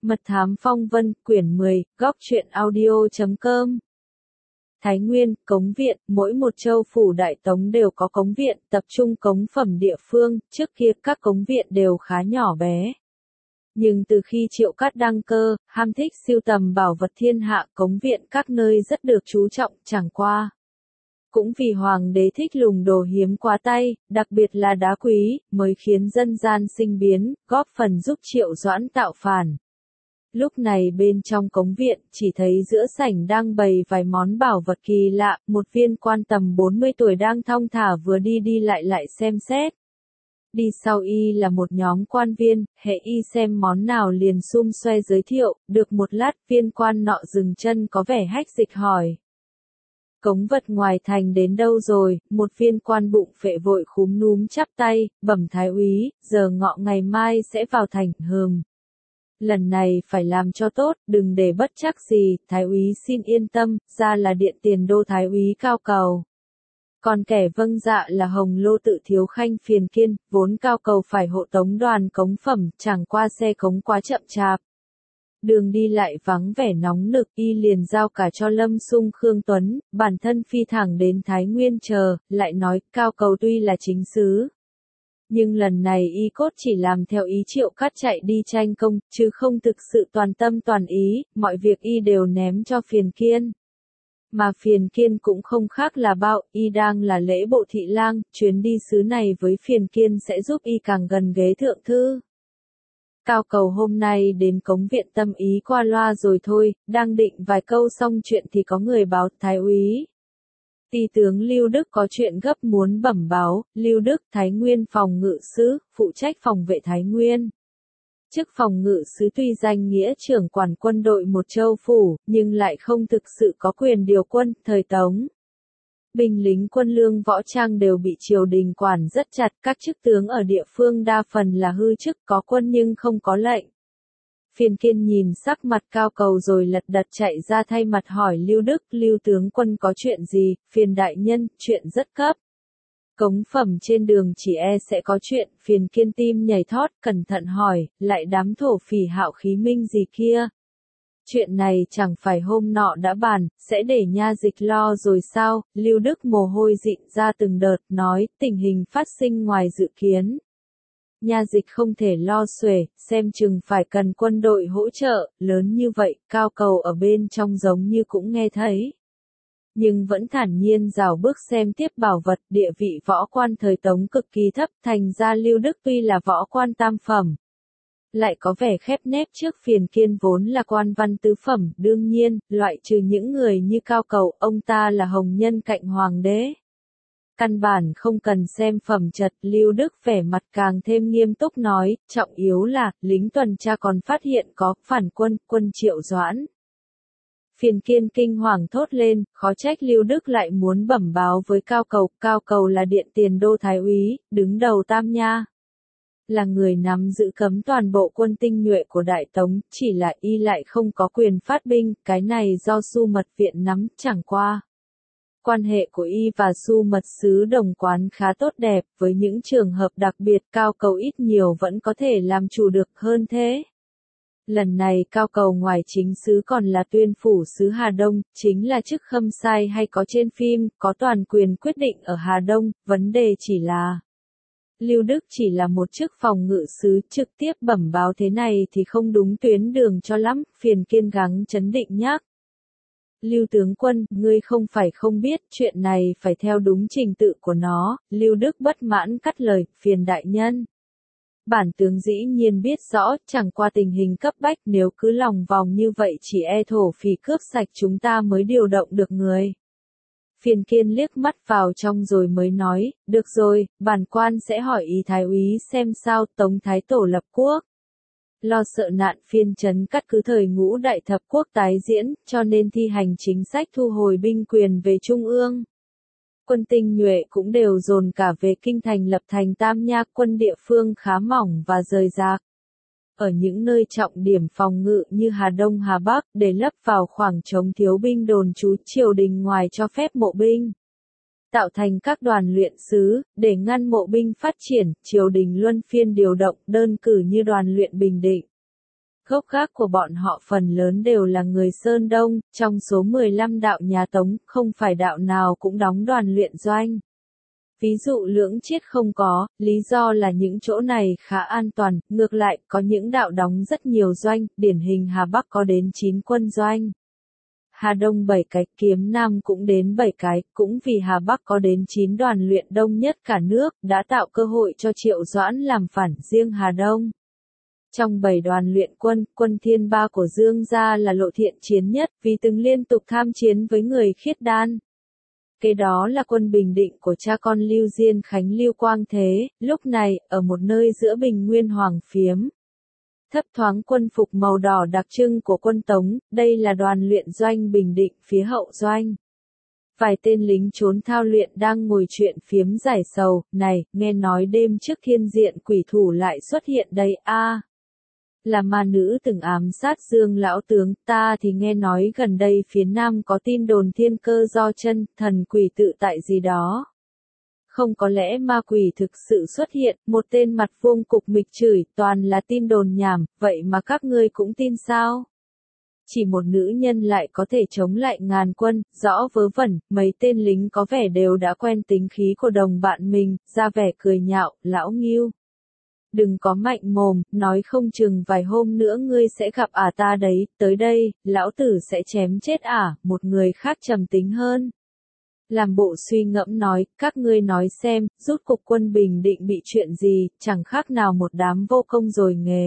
Mật thám phong vân, quyển 10, góc truyện audio.com. Thái Nguyên, cống viện, mỗi một châu phủ đại tống đều có cống viện, tập trung cống phẩm địa phương, trước kia các cống viện đều khá nhỏ bé. Nhưng từ khi Triệu Cát đăng cơ, ham thích sưu tầm bảo vật thiên hạ, cống viện các nơi rất được chú trọng, chẳng qua. Cũng vì hoàng đế thích lùng đồ hiếm quá tay, đặc biệt là đá quý, mới khiến dân gian sinh biến, góp phần giúp Triệu Doãn tạo phản. Lúc này bên trong cống viện, chỉ thấy giữa sảnh đang bày vài món bảo vật kỳ lạ, một viên quan tầm 40 tuổi đang thong thả vừa đi lại xem xét. Đi sau y là một nhóm quan viên, hệ y xem món nào liền xum xoe giới thiệu, được một lát viên quan nọ dừng chân có vẻ hách dịch hỏi. Cống vật ngoài thành đến đâu rồi, một viên quan bụng phệ vội khúm núm chắp tay, bẩm thái úy, giờ ngọ ngày mai sẽ vào thành, Lần này phải làm cho tốt, đừng để bất chắc gì, thái úy xin yên tâm, ra là điện tiền đô thái úy Cao Cầu. Còn kẻ vâng dạ là Hồng Lô Tự Thiếu Khanh Phiền Kiên, vốn Cao Cầu phải hộ tống đoàn cống phẩm, chẳng qua xe cống quá chậm chạp. Đường đi lại vắng vẻ nóng nực, y liền giao cả cho Lâm Sung Khương Tuấn, bản thân phi thẳng đến Thái Nguyên chờ, lại nói, Cao Cầu tuy là chính sứ. Nhưng lần này y cốt chỉ làm theo ý Triệu Cát chạy đi tranh công, chứ không thực sự toàn tâm toàn ý, mọi việc y đều ném cho Phiền Kiên. Mà Phiền Kiên cũng không khác là bao, y đang là lễ bộ thị lang, chuyến đi xứ này với Phiền Kiên sẽ giúp y càng gần ghế thượng thư. Cao Cầu hôm nay đến cống viện tâm ý qua loa rồi thôi, đang định vài câu xong chuyện thì có người báo thái úy. Ti tướng Lưu Đức có chuyện gấp muốn bẩm báo, Lưu Đức Thái Nguyên phòng ngự sứ, phụ trách phòng vệ Thái Nguyên. Chức phòng ngự sứ tuy danh nghĩa trưởng quản quân đội một châu phủ, nhưng lại không thực sự có quyền điều quân, thời Tống. Binh lính quân lương võ trang đều bị triều đình quản rất chặt, các chức tướng ở địa phương đa phần là hư chức, có quân nhưng không có lệnh. Phiền Kiên nhìn sắc mặt Cao Cầu rồi lật đật chạy ra thay mặt hỏi Lưu Đức, Lưu tướng quân có chuyện gì, Phiền đại nhân, chuyện rất cấp. Cống phẩm trên đường chỉ sẽ có chuyện, Phiền Kiên tim nhảy thót, cẩn thận hỏi, lại đám thổ phỉ Hạo Khí Minh gì kia. Chuyện này chẳng phải hôm nọ đã bàn, sẽ để nha dịch lo rồi sao, Lưu Đức mồ hôi dịn ra từng đợt, nói, tình hình phát sinh ngoài dự kiến. Nha dịch không thể lo xuể, xem chừng phải cần quân đội hỗ trợ, lớn như vậy, Cao Cầu ở bên trong giống như cũng nghe thấy. Nhưng vẫn thản nhiên rảo bước xem tiếp bảo vật, địa vị võ quan thời Tống cực kỳ thấp, thành ra Lưu Đức tuy là võ quan tam phẩm. Lại có vẻ khép nép trước Phiền Kiên vốn là quan văn tứ phẩm, đương nhiên, loại trừ những người như Cao Cầu, ông ta là hồng nhân cạnh hoàng đế. Căn bản không cần xem phẩm chật, Lưu Đức vẻ mặt càng thêm nghiêm túc nói, trọng yếu là, lính tuần tra còn phát hiện có phản quân, quân Triệu Doãn. Phiền Kiên kinh hoàng thốt lên, khó trách Lưu Đức lại muốn bẩm báo với Cao Cầu là điện tiền đô thái úy, đứng đầu Tam Nha. Là người nắm giữ cấm toàn bộ quân tinh nhuệ của Đại Tống, chỉ là y lại không có quyền phát binh, cái này do Su Mật Viện nắm, chẳng qua. Quan hệ của y và Su Mật Sứ đồng quán khá tốt đẹp, với những trường hợp đặc biệt Cao Cầu ít nhiều vẫn có thể làm chủ được hơn thế. Lần này Cao Cầu ngoài chính sứ còn là tuyên phủ sứ Hà Đông, chính là chức khâm sai hay có trên phim, có toàn quyền quyết định ở Hà Đông, vấn đề chỉ là Lưu Đức chỉ là một chức phòng ngự sứ, trực tiếp bẩm báo thế này thì không đúng tuyến đường cho lắm, Phiền Kiên gắng trấn định nhắc. Lưu tướng quân, ngươi không phải không biết, chuyện này phải theo đúng trình tự của nó, Lưu Đức bất mãn cắt lời, Phiền đại nhân. Bản tướng dĩ nhiên biết rõ, chẳng qua tình hình cấp bách, nếu cứ lòng vòng như vậy chỉ thổ phỉ cướp sạch chúng ta mới điều động được người. Phiền Kiên liếc mắt vào trong rồi mới nói, được rồi, bản quan sẽ hỏi ý thái úy xem sao, Tống Thái Tổ lập quốc. Lo sợ nạn phiên trấn cắt cứ thời Ngũ Đại Thập Quốc tái diễn, cho nên thi hành chính sách thu hồi binh quyền về Trung ương. Quân tinh nhuệ cũng đều dồn cả về kinh thành lập thành Tam Nha, quân địa phương khá mỏng và rời rạc. Ở những nơi trọng điểm phòng ngự như Hà Đông Hà Bắc, để lấp vào khoảng trống thiếu binh đồn trú, triều đình ngoài cho phép mộ binh. Tạo thành các đoàn luyện sứ, để ngăn mộ binh phát triển, triều đình luân phiên điều động, đơn cử như đoàn luyện Bình Định. Gốc gác của bọn họ phần lớn đều là người Sơn Đông, trong số 15 đạo nhà Tống, không phải đạo nào cũng đóng đoàn luyện doanh. Ví dụ Lưỡng Chiết không có, lý do là những chỗ này khá an toàn, ngược lại, có những đạo đóng rất nhiều doanh, điển hình Hà Bắc có đến 9 quân doanh. Hà Đông 7 cái, Kiếm Nam cũng đến 7 cái, cũng vì Hà Bắc có đến 9 đoàn luyện đông nhất cả nước, đã tạo cơ hội cho Triệu Doãn làm phản riêng Hà Đông. Trong 7 đoàn luyện quân, quân Thiên Ba của Dương gia là lộ thiện chiến nhất, vì từng liên tục tham chiến với người Khiết Đan. Kế đó là quân Bình Định của cha con Lưu Diên Khánh Lưu Quang Thế, lúc này, ở một nơi giữa Bình Nguyên Hoàng Phiếm. Thấp thoáng quân phục màu đỏ đặc trưng của quân Tống, đây là đoàn luyện doanh Bình Định phía hậu doanh. Vài tên lính trốn thao luyện đang ngồi chuyện phiếm giải sầu, này, nghe nói đêm trước thiên diện quỷ thủ lại xuất hiện đây a. Là ma nữ từng ám sát Dương lão tướng, ta thì nghe nói gần đây phía Nam có tin đồn thiên cơ do chân, thần quỷ tự tại gì đó. Không có lẽ ma quỷ thực sự xuất hiện, một tên mặt vuông cục mịch chửi, toàn là tin đồn nhảm, vậy mà các ngươi cũng tin sao? Chỉ một nữ nhân lại có thể chống lại ngàn quân, rõ vớ vẩn, mấy tên lính có vẻ đều đã quen tính khí của đồng bạn mình, ra vẻ cười nhạo, lão Ngưu. Đừng có mạnh mồm, nói không chừng vài hôm nữa ngươi sẽ gặp ta đấy, tới đây, lão tử sẽ chém chết một người khác trầm tính hơn. Làm bộ suy ngẫm nói, các ngươi nói xem, rút cục quân Bình Định bị chuyện gì, chẳng khác nào một đám vô công rồi nghề.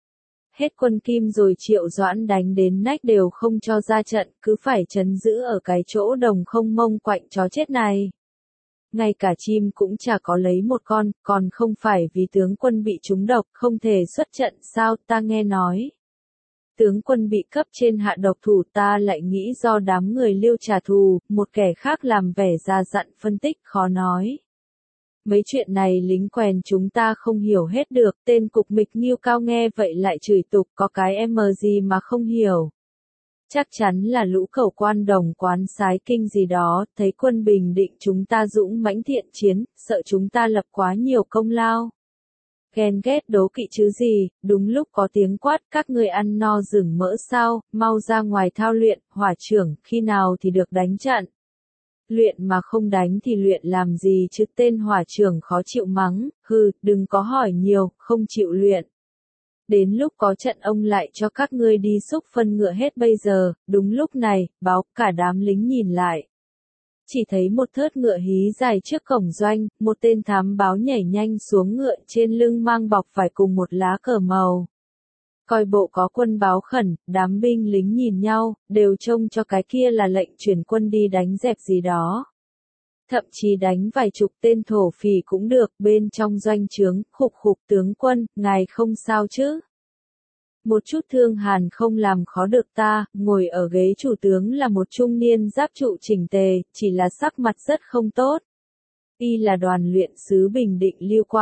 Hết quân Kim rồi Triệu Doãn đánh đến nách đều không cho ra trận, cứ phải trấn giữ ở cái chỗ đồng không mông quạnh chó chết này. Ngay cả chim cũng chả có lấy một con, còn không phải vì tướng quân bị trúng độc, không thể xuất trận sao, ta nghe nói. Tướng quân bị cấp trên hạ độc thủ, ta lại nghĩ do đám người Liêu trả thù, một kẻ khác làm vẻ già dặn phân tích khó nói. Mấy chuyện này lính quèn chúng ta không hiểu hết được, tên cục mịch Nghiêu Cao nghe vậy lại chửi tục, có cái em gì mà không hiểu. Chắc chắn là lũ cẩu quan đồng quán sái kinh gì đó, thấy quân Bình Định chúng ta dũng mãnh thiện chiến, sợ chúng ta lập quá nhiều công lao. Ghen ghét đố kỵ chứ gì, đúng lúc có tiếng quát, các ngươi ăn no rừng mỡ sao, mau ra ngoài thao luyện, hỏa trưởng, khi nào thì được đánh trận. Luyện mà không đánh thì luyện làm gì chứ, tên hỏa trưởng khó chịu mắng, hừ, đừng có hỏi nhiều, không chịu luyện. Đến lúc có trận ông lại cho các ngươi đi xúc phân ngựa hết bây giờ, đúng lúc này, báo, cả đám lính nhìn lại. Chỉ thấy một thớt ngựa hí dài trước cổng doanh, một tên thám báo nhảy nhanh xuống ngựa trên lưng mang bọc vải cùng một lá cờ màu. Coi bộ có quân báo khẩn, đám binh lính nhìn nhau, đều trông cho cái kia là lệnh chuyển quân đi đánh dẹp gì đó. Thậm chí đánh vài chục tên thổ phỉ cũng được, bên trong doanh trướng, khục khục tướng quân, ngài không sao chứ? Một chút thương hàn không làm khó được ta, ngồi ở ghế chủ tướng là một trung niên giáp trụ chỉnh tề, chỉ là sắc mặt rất không tốt. Y là đoàn luyện sứ Bình Định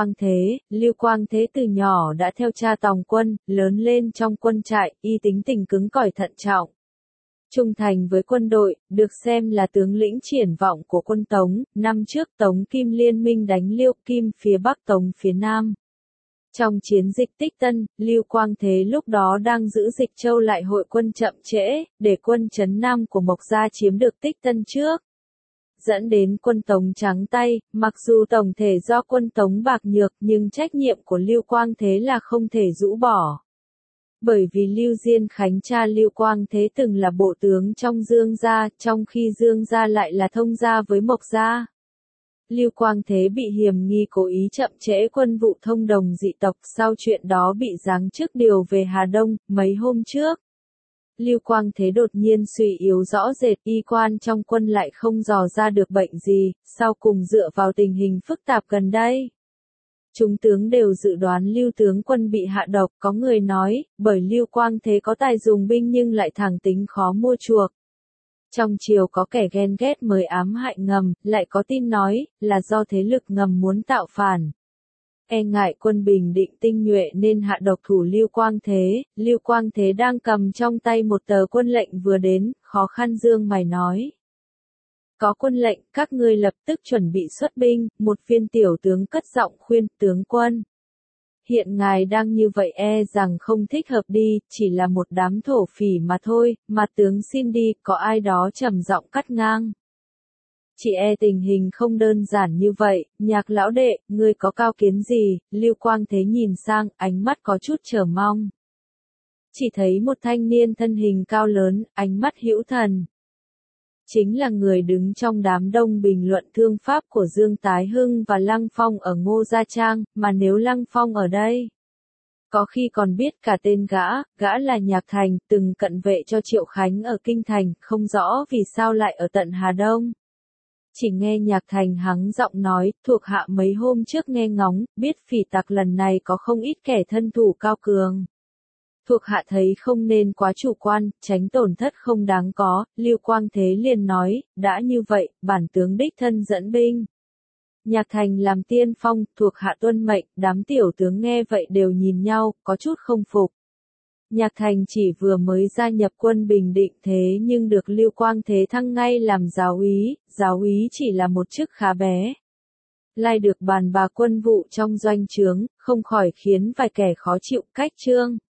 Lưu Quang Thế từ nhỏ đã theo cha tòng quân, lớn lên trong quân trại, y tính tình cứng cỏi thận trọng. Trung thành với quân đội, được xem là tướng lĩnh triển vọng của quân Tống, năm trước Tống Kim liên minh đánh Liêu Kim phía Bắc Tống phía Nam. Trong chiến dịch Tích Tân, Lưu Quang Thế lúc đó đang giữ Dịch Châu lại hội quân chậm trễ, để quân trấn Nam của Mộc Gia chiếm được Tích Tân trước. Dẫn đến quân Tống trắng tay, mặc dù tổng thể do quân Tống bạc nhược nhưng trách nhiệm của Lưu Quang Thế là không thể rũ bỏ. Bởi vì Lưu Diên Khánh cha Lưu Quang Thế từng là bộ tướng trong Dương gia, trong khi Dương gia lại là thông gia với Mộc Gia. Lưu Quang Thế bị hiềm nghi cố ý chậm trễ quân vụ thông đồng dị tộc, sau chuyện đó bị giáng chức điều về Hà Đông, mấy hôm trước. Lưu Quang Thế đột nhiên suy yếu rõ rệt, y quan trong quân lại không dò ra được bệnh gì, sau cùng dựa vào tình hình phức tạp gần đây. Chúng tướng đều dự đoán Lưu tướng quân bị hạ độc, có người nói, bởi Lưu Quang Thế có tài dùng binh nhưng lại thẳng tính khó mua chuộc. Trong triều có kẻ ghen ghét mới ám hại ngầm, lại có tin nói, là do thế lực ngầm muốn tạo phản. E ngại quân Bình Định tinh nhuệ nên hạ độc thủ Lưu Quang Thế đang cầm trong tay một tờ quân lệnh vừa đến, khó khăn dương mày nói. Có quân lệnh, các ngươi lập tức chuẩn bị xuất binh, một viên tiểu tướng cất giọng khuyên, tướng quân. hiện ngài đang như vậy e rằng không thích hợp đi, chỉ là một đám thổ phỉ mà thôi, mà tướng xin đi, có ai đó trầm giọng cắt ngang. Chỉ e tình hình không đơn giản như vậy, Nhạc lão đệ, ngươi có cao kiến gì? Lưu Quang Thế nhìn sang, ánh mắt có chút chờ mong. Chỉ thấy một thanh niên thân hình cao lớn, ánh mắt hữu thần. Chính là người đứng trong đám đông bình luận thương pháp của Dương Tái Hưng và Lăng Phong ở Ngô Gia Trang, mà nếu Lăng Phong ở đây, có khi còn biết cả tên gã là Nhạc Thành, từng cận vệ cho Triệu Khánh ở Kinh Thành, không rõ vì sao lại ở tận Hà Đông. Chỉ nghe Nhạc Thành hắng giọng nói, thuộc hạ mấy hôm trước nghe ngóng, biết phỉ tặc lần này có không ít kẻ thân thủ cao cường. Thuộc hạ thấy không nên quá chủ quan, tránh tổn thất không đáng có, Lưu Quang Thế liền nói, đã như vậy, bản tướng đích thân dẫn binh. Nhạc Thành làm tiên phong, thuộc hạ tuân mệnh, đám tiểu tướng nghe vậy đều nhìn nhau, có chút không phục. Nhạc Thành chỉ vừa mới gia nhập quân Bình Định thế nhưng được Lưu Quang Thế thăng ngay làm giáo úy chỉ là một chức khá bé. Lai được bàn bà quân vụ trong doanh trướng, không khỏi khiến vài kẻ khó chịu cách trương.